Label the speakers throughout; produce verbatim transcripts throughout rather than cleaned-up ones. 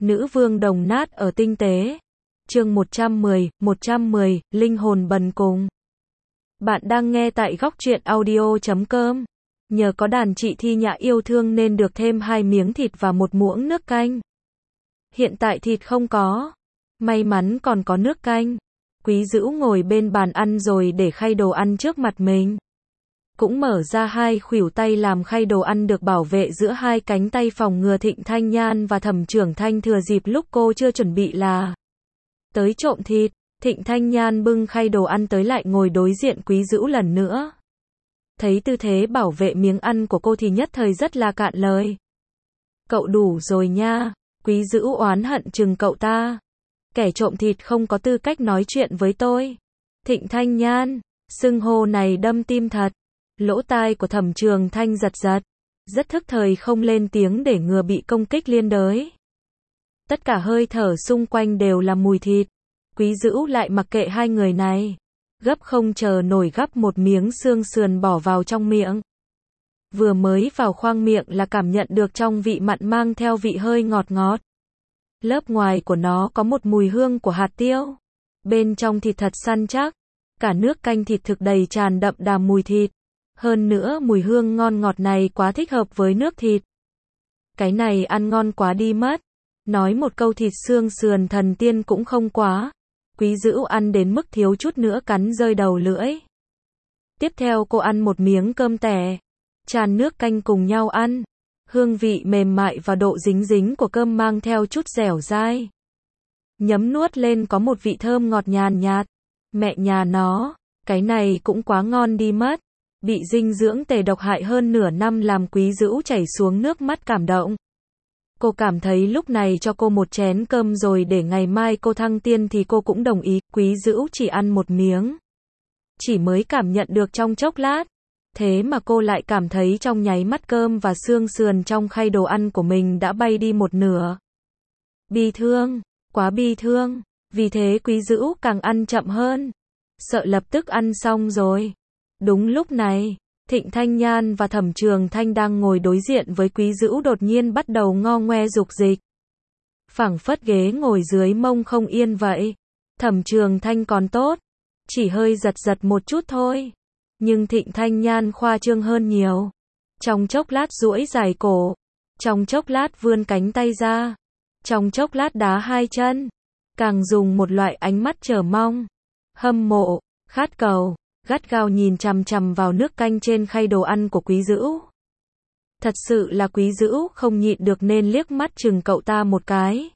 Speaker 1: Nữ vương đồng nát ở tinh tế. Chương một trăm mười, một trăm mười, linh hồn bần cùng. Bạn đang nghe tại góc truyện audio chấm com. Nhờ có đàn chị Thi Nhã yêu thương nên được thêm hai miếng thịt và một muỗng nước canh. Hiện tại thịt không có. May mắn còn có nước canh. Quý Dữu ngồi bên bàn ăn rồi để khay đồ ăn trước mặt mình. Cũng mở ra hai khuỷu tay làm khay đồ ăn được bảo vệ giữa hai cánh tay phòng ngừa Thịnh Thanh Nhan và Thẩm Trưởng Thanh thừa dịp lúc cô chưa chuẩn bị là tới trộm thịt. Thịnh Thanh Nhan bưng khay đồ ăn tới lại ngồi đối diện Quý Dữu lần nữa. Thấy tư thế bảo vệ miếng ăn của cô thì nhất thời rất là cạn lời. Cậu đủ rồi nha. Quý Dữu oán hận chừng cậu ta. Kẻ trộm thịt không có tư cách nói chuyện với tôi. Thịnh Thanh Nhan, xưng hô này đâm tim thật. Lỗ tai của Thẩm Trường Thanh giật giật, rất thức thời không lên tiếng để ngừa bị công kích liên đới. Tất cả hơi thở xung quanh đều là mùi thịt. Quý Dữu lại mặc kệ hai người này, gấp không chờ nổi gắp một miếng xương sườn bỏ vào trong miệng. Vừa mới vào khoang miệng là cảm nhận được trong vị mặn mang theo vị hơi ngọt ngọt. Lớp ngoài của nó có một mùi hương của hạt tiêu. Bên trong thịt thật săn chắc. Cả nước canh thịt thực đầy tràn đậm đà mùi thịt. Hơn nữa mùi hương ngon ngọt này quá thích hợp với nước thịt. Cái này ăn ngon quá đi mất. Nói một câu thịt xương sườn thần tiên cũng không quá. Quý Dữu ăn đến mức thiếu chút nữa cắn rơi đầu lưỡi. Tiếp theo cô ăn một miếng cơm tẻ. Tràn nước canh cùng nhau ăn. Hương vị mềm mại và độ dính dính của cơm mang theo chút dẻo dai. Nhấm nuốt lên có một vị thơm ngọt nhàn nhạt. Mẹ nhà nó, cái này cũng quá ngon đi mất. Bị dinh dưỡng tề độc hại hơn nửa năm làm Quý Dữu chảy xuống nước mắt cảm động. Cô cảm thấy lúc này cho cô một chén cơm rồi để ngày mai cô thăng tiên thì cô cũng đồng ý. Quý Dữu chỉ ăn một miếng. Chỉ mới cảm nhận được trong chốc lát. Thế mà cô lại cảm thấy trong nháy mắt cơm và xương sườn trong khay đồ ăn của mình đã bay đi một nửa. Bi thương, quá bi thương. Vì thế Quý Dữu càng ăn chậm hơn. Sợ lập tức ăn xong rồi. Đúng lúc này, Thịnh Thanh Nhan và Thẩm Trường Thanh đang ngồi đối diện với Quý Dữu đột nhiên bắt đầu ngo ngoe dục dịch. Phảng phất ghế ngồi dưới mông không yên vậy. Thẩm Trường Thanh còn tốt, chỉ hơi giật giật một chút thôi. Nhưng Thịnh Thanh Nhan khoa trương hơn nhiều. Trong chốc lát duỗi dài cổ, trong chốc lát vươn cánh tay ra, trong chốc lát đá hai chân, càng dùng một loại ánh mắt chờ mong, hâm mộ, khát cầu, gắt gao nhìn chằm chằm vào nước canh trên khay đồ ăn của Quý Dữu. Thật sự là Quý Dữu không nhịn được nên liếc mắt chừng cậu ta một cái.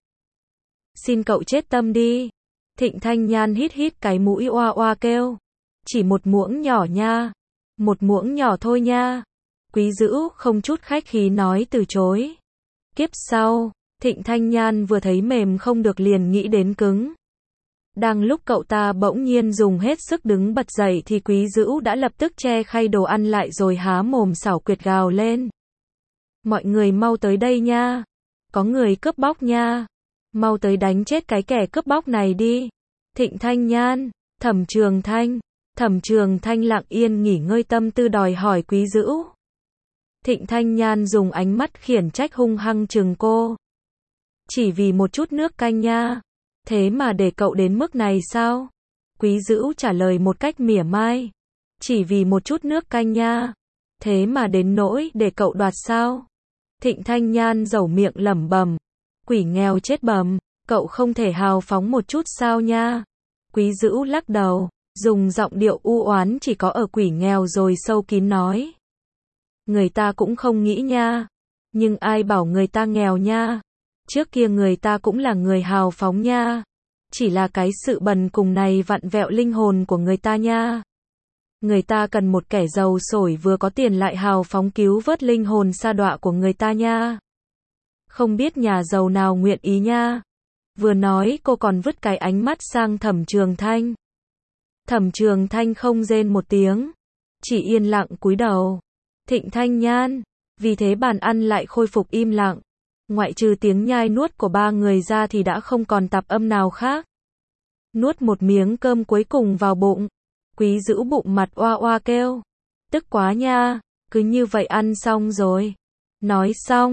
Speaker 1: Xin cậu chết tâm đi. Thịnh Thanh Nhan hít hít cái mũi oa oa kêu. Chỉ một muỗng nhỏ nha. Một muỗng nhỏ thôi nha. Quý Dữu không chút khách khí nói từ chối. Kiếp sau, Thịnh Thanh Nhan vừa thấy mềm không được liền nghĩ đến cứng. Đang lúc cậu ta bỗng nhiên dùng hết sức đứng bật dậy thì Quý Dữu đã lập tức che khay đồ ăn lại rồi há mồm xảo quyệt gào lên. Mọi người mau tới đây nha. Có người cướp bóc nha. Mau tới đánh chết cái kẻ cướp bóc này đi. Thịnh Thanh Nhan, Thẩm Trường Thanh. Thẩm Trường Thanh lặng yên nghỉ ngơi tâm tư đòi hỏi Quý Dữu. Thịnh Thanh Nhan dùng ánh mắt khiển trách hung hăng chừng cô. Chỉ vì một chút nước canh nha. Thế mà để cậu đến mức này sao? Quý Dữu trả lời một cách mỉa mai. Chỉ vì một chút nước canh nha. Thế mà đến nỗi để cậu đoạt sao? Thịnh Thanh Nhan dẩu miệng lẩm bẩm. Quỷ nghèo chết bầm, cậu không thể hào phóng một chút sao nha? Quý Dữu lắc đầu, dùng giọng điệu u oán chỉ có ở quỷ nghèo rồi sâu kín nói. Người ta cũng không nghĩ nha. Nhưng ai bảo người ta nghèo nha? Trước kia người ta cũng là người hào phóng nha. Chỉ là cái sự bần cùng này vặn vẹo linh hồn của người ta nha. Người ta cần một kẻ giàu sổi vừa có tiền lại hào phóng cứu vớt linh hồn sa đọa của người ta nha. Không biết nhà giàu nào nguyện ý nha. Vừa nói cô còn vứt cái ánh mắt sang Thẩm Trường Thanh. Thẩm Trường Thanh không rên một tiếng. Chỉ yên lặng cúi đầu. Thịnh Thanh Nhan. Vì thế bàn ăn lại khôi phục im lặng. Ngoại trừ tiếng nhai nuốt của ba người ra thì đã không còn tạp âm nào khác. Nuốt một miếng cơm cuối cùng vào bụng. Quý Dữu bụng mặt oa oa kêu. Tức quá nha, cứ như vậy ăn xong rồi. Nói xong,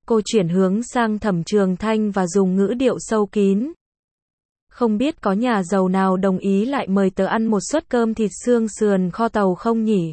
Speaker 1: Cô chuyển hướng sang Thẩm Trường Thanh và dùng ngữ điệu sâu kín. Không biết có nhà giàu nào đồng ý lại mời tớ ăn một suất cơm thịt xương sườn kho tàu không nhỉ?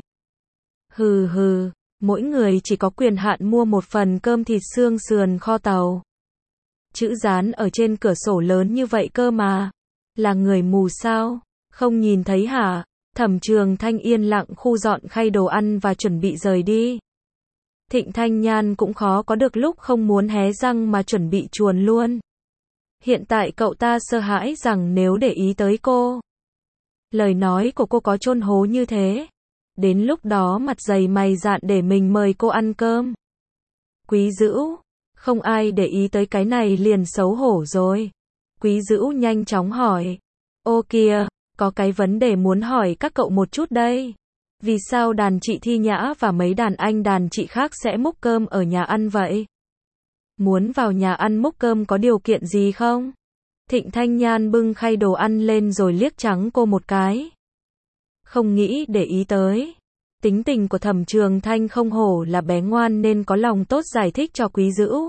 Speaker 1: Hừ hừ, mỗi người chỉ có quyền hạn mua một phần cơm thịt xương sườn kho tàu. Chữ dán ở trên cửa sổ lớn như vậy cơ mà. Là người mù sao? Không nhìn thấy hả? Thẩm Trường Thanh yên lặng khu dọn khay đồ ăn và chuẩn bị rời đi. Thịnh Thanh Nhan cũng khó có được lúc không muốn hé răng mà chuẩn bị chuồn luôn. Hiện tại cậu ta sợ hãi rằng nếu để ý tới cô, lời nói của cô có chôn hố như thế, đến lúc đó mặt dày mày dạn để mình mời cô ăn cơm. Quý Dữu, không ai để ý tới cái này liền xấu hổ rồi. Quý Dữu nhanh chóng hỏi. Ô kìa, có cái vấn đề muốn hỏi các cậu một chút đây. Vì sao đàn chị Thi Nhã và mấy đàn anh đàn chị khác sẽ múc cơm ở nhà ăn vậy? Muốn vào nhà ăn múc cơm có điều kiện gì không? Thịnh Thanh Nhan bưng khay đồ ăn lên rồi liếc trắng cô một cái. Không nghĩ để ý tới. Tính tình của Thẩm Trường Thanh không hổ là bé ngoan nên có lòng tốt giải thích cho Quý Dữu.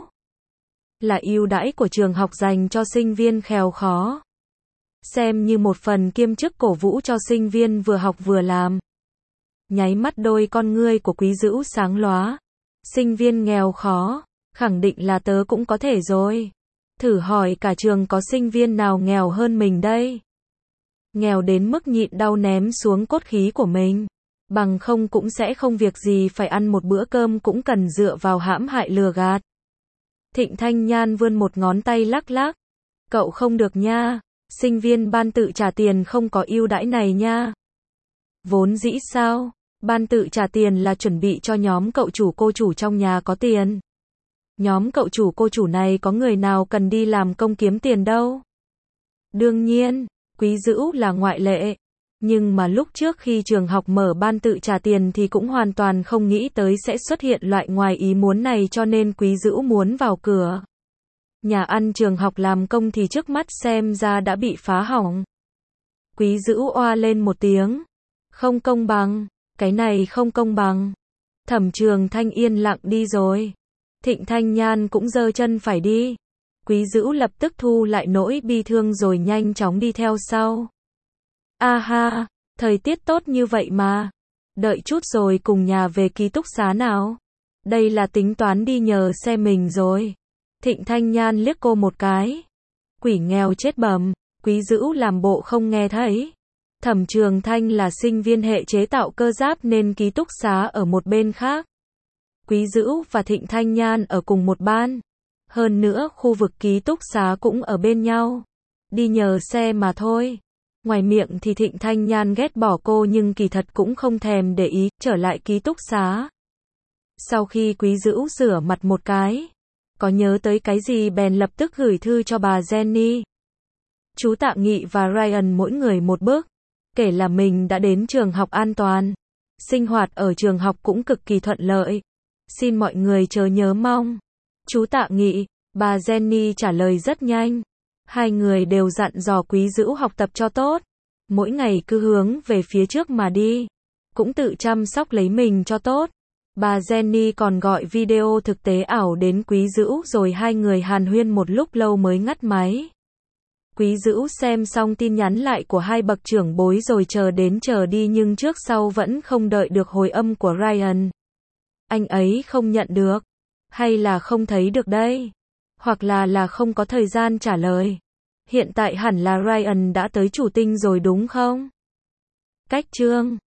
Speaker 1: Là ưu đãi của trường học dành cho sinh viên nghèo khó. Xem như một phần kiêm chức cổ vũ cho sinh viên vừa học vừa làm. Nháy mắt đôi con ngươi của Quý Dữu sáng lóa. Sinh viên nghèo khó, khẳng định là tớ cũng có thể rồi. Thử hỏi cả trường có sinh viên nào nghèo hơn mình đây? Nghèo đến mức nhịn đau ném xuống cốt khí của mình. Bằng không cũng sẽ không việc gì phải ăn một bữa cơm cũng cần dựa vào hãm hại lừa gạt. Thịnh Thanh Nhan vươn một ngón tay lắc lắc. Cậu không được nha. Sinh viên ban tự trả tiền không có ưu đãi này nha. Vốn dĩ sao? Ban tự trả tiền là chuẩn bị cho nhóm cậu chủ cô chủ trong nhà có tiền. Nhóm cậu chủ cô chủ này có người nào cần đi làm công kiếm tiền đâu. Đương nhiên, Quý Dữu là ngoại lệ. Nhưng mà lúc trước khi trường học mở ban tự trả tiền thì cũng hoàn toàn không nghĩ tới sẽ xuất hiện loại ngoài ý muốn này cho nên Quý Dữu muốn vào cửa. Nhà ăn trường học làm công thì trước mắt xem ra đã bị phá hỏng. Quý Dữu oa lên một tiếng. Không công bằng, cái này không công bằng. Thẩm Trường Thanh yên lặng đi rồi. Thịnh Thanh Nhan cũng giơ chân phải đi. Quý Dữu lập tức thu lại nỗi bi thương rồi nhanh chóng đi theo sau. A ha, thời tiết tốt như vậy mà. Đợi chút rồi cùng nhà về ký túc xá nào. Đây là tính toán đi nhờ xe mình rồi. Thịnh Thanh Nhan liếc cô một cái. Quỷ nghèo chết bầm. Quý Dữu làm bộ không nghe thấy. Thẩm Trường Thanh là sinh viên hệ chế tạo cơ giáp nên ký túc xá ở một bên khác. Quý Dữu và Thịnh Thanh Nhan ở cùng một ban. Hơn nữa khu vực ký túc xá cũng ở bên nhau. Đi nhờ xe mà thôi. Ngoài miệng thì Thịnh Thanh Nhan ghét bỏ cô nhưng kỳ thật cũng không thèm để ý, trở lại ký túc xá. Sau khi Quý Dữu rửa mặt một cái, có nhớ tới cái gì bèn lập tức gửi thư cho bà Jenny. Chú Tạ Nghị và Ryan mỗi người một bức, kể là mình đã đến trường học an toàn. Sinh hoạt ở trường học cũng cực kỳ thuận lợi. Xin mọi người chớ nhớ mong. Chú Tạ Nghị, bà Jenny trả lời rất nhanh. Hai người đều dặn dò Quý Dữu học tập cho tốt. Mỗi ngày cứ hướng về phía trước mà đi. Cũng tự chăm sóc lấy mình cho tốt. Bà Jenny còn gọi video thực tế ảo đến Quý Dữu rồi hai người hàn huyên một lúc lâu mới ngắt máy. Quý Dữu xem xong tin nhắn lại của hai bậc trưởng bối rồi chờ đến chờ đi nhưng trước sau vẫn không đợi được hồi âm của Ryan. Anh ấy không nhận được. Hay là không thấy được đây. Hoặc là là không có thời gian trả lời. Hiện tại hẳn là Ryan đã tới chủ tinh rồi đúng không? Cách chương